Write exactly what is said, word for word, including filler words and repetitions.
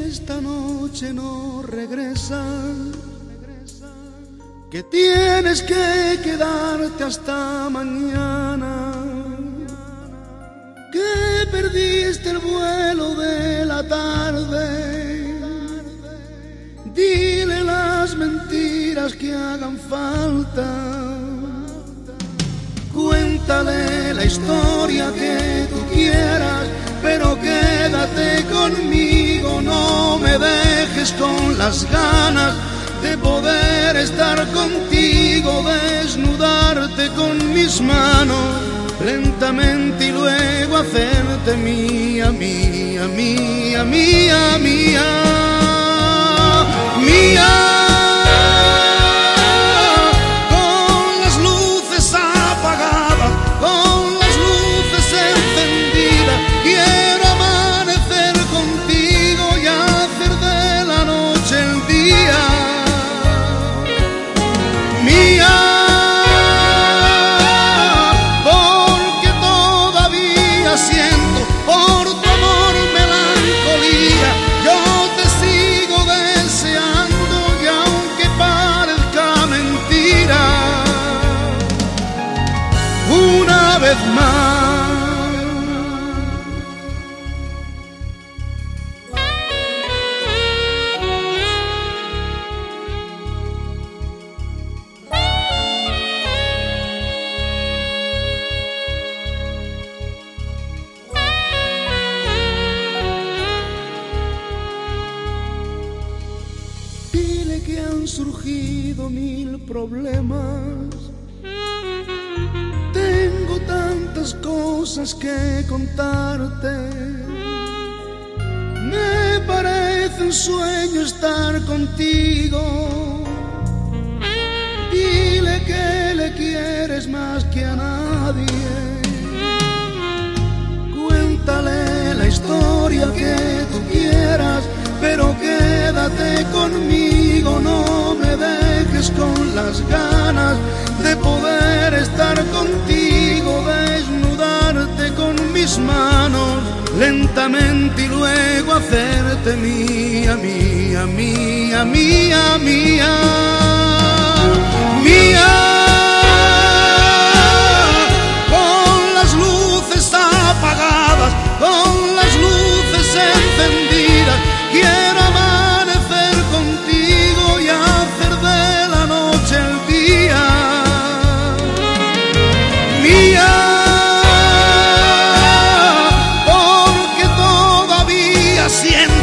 esta noche no regresas, que tienes que quedarte hasta mañana, que perdiste el vuelo de la tarde. Dile las mentiras que hagan falta, cuéntale la historia que tú quieras, pero quédate conmigo, no me dejes con las ganas de poder estar contigo, desnudarte con mis manos lentamente y luego hacerte mía, mía, mía, mía, mía, mía. Con las luces apagadas, con las luces encendidas, quiero amanecer contigo y hacer de la noche el día. Mía, porque todavía siento por tu amor melancolía. Yo te sigo deseando y aunque parezca mentira, una vez más. Dile que han surgido mil problemas, tengo tantas cosas que contarte. Me parece un sueño estar contigo. Dile que le quieres más que a nadie. Cuéntale la historia que tú quieras, pero quédate conmigo, no me dejes con las ganas de poder estar contigo, desnudarte con mis manos lentamente y luego hacerte mía, mía, mía, mía, mía, mía. Con las luces apagadas, con las luces encendidas, quiero amanecer contigo y hacer de la noche el día. Mía, porque todavía siento